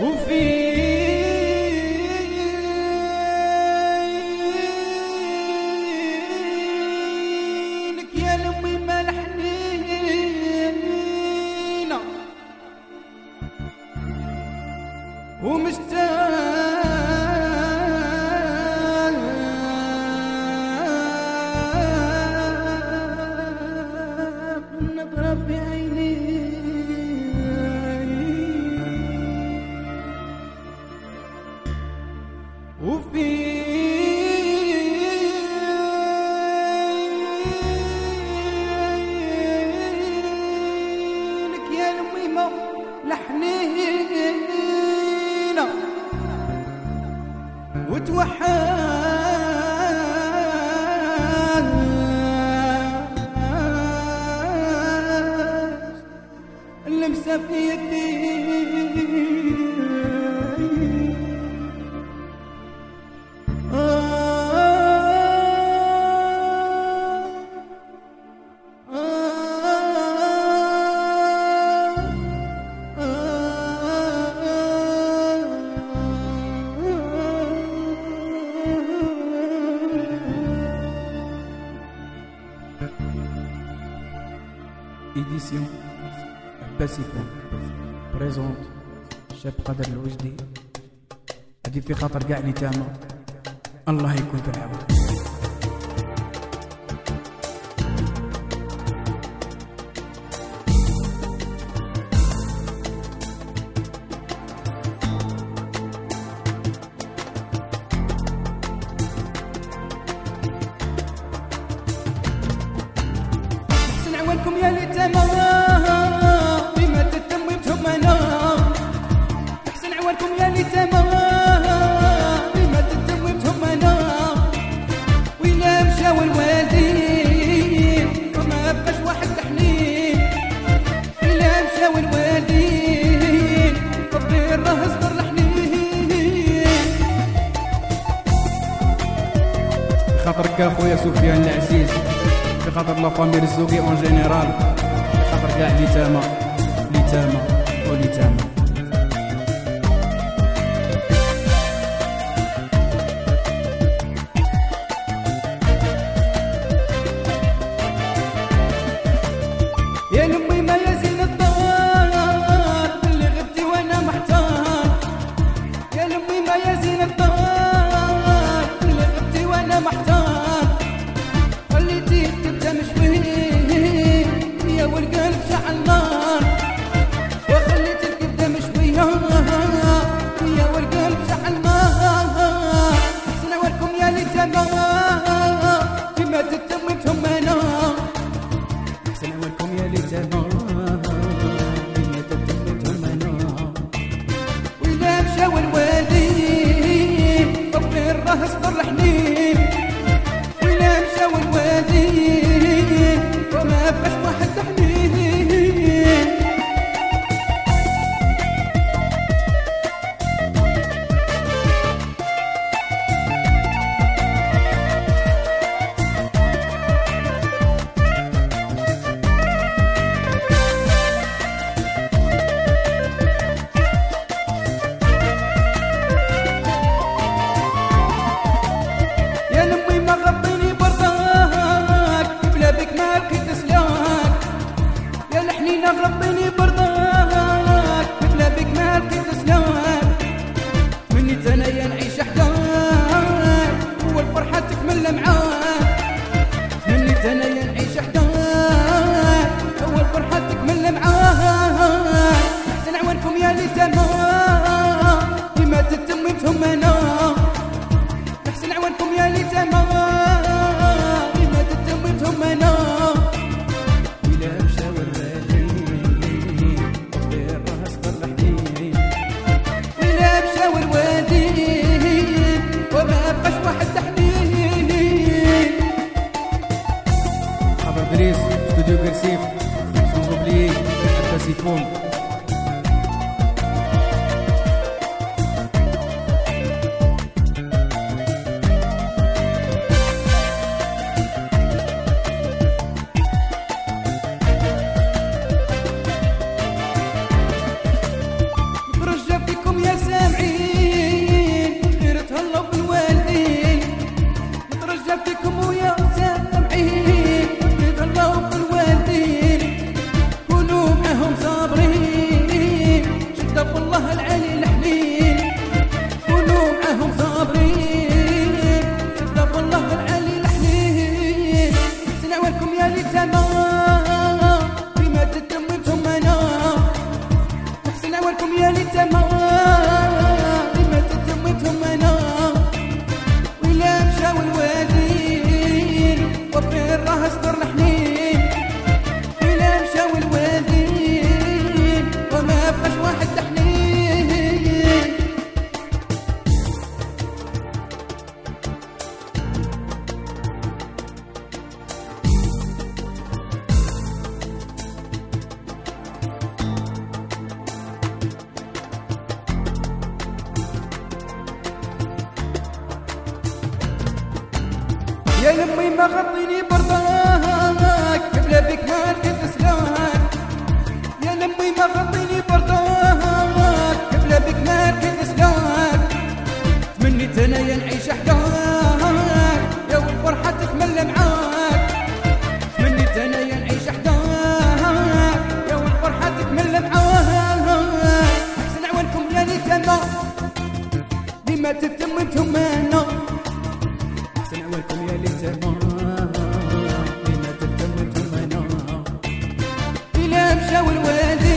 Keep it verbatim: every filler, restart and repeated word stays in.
وفينك يا لمي ما الحنينة ومشتاق نظرة في عيني وفينك يا لميمة لحنينة وتوحد اللمسة في يدي إديسيون باسيكون بريزونت شاب قدر الوجدي. هادي في خاطر كاع لي تاما، الله يكون في العون. احسن عوالكم يا ليتامى بما تتممتم انا، احسن عوالكم يا ليتامى بما تتممتم انا، وإلا مشاو الوالدين وما بقاش واحد تحنين، وإلا مشاو الوالدين ربي راه صدر الحنين. خاطرك اخويا سفيان العزيز، في خاطر لا فامي الزوقي اون جينيرال، في خاطر كاع لي تاما لي تاما ولي تاما. يا لمي ما يزين الدار اللي غبتي وانا محتار، يا لمي ما يزين الدار اللي غبتي وانا محتار، خليتي تبدا مشوي يا والقلب شعل نار، وخليتي تبدا مشوي يا والقلب شعل نار. احسن عوالكم يا ليتامى بما تتممتم انا، احسن عوالكم يا ليتامى بما تتممتم انا، وإلا مشاو الوالدين ربي راه صدر الحنين، وإلا مشاو الوالدين وما بقاش واحد تحنين. يا لمي ما غطيني برضاك بلا بك ما لقيت سلاك، يا الحنينة غطيني برضاك بلا بك ما لقيت سلاك، تمنيت انايا نعيش حداك والفرحة تكمل معاك، تمنيت انايا نعيش حداك والفرحة تكمل معاك. احسن عوالكم يا ليتامى بما تتممتم انا، احسن عوالكم يا ليتامى بما تتممتم انا، إلا مشاو الوالدين ربي راه صدر الحنين، وإلا مشاو الوالدين وما بقاش واحد تحنين. خاطر دريس ستوديو كرسيف سون اوبليي باسيكون. برجة فيكم يا يا لمي ما غطيني برضاك قبل بك نار كنت سلاك يا لمي ما غطيني برضاك قبل بك نار كنت سلاك تمنيت انايا نعيش حداك يا والفرحة تكمل معاك تمنيت انايا نعيش حداك يا والفرحة تكمل معاك احسن عوانكم يا ليتانا ديما تتم انتم انا احسن عوانكم يا ليتانا ديما تتم انتم انا إلا مشاو الوالدين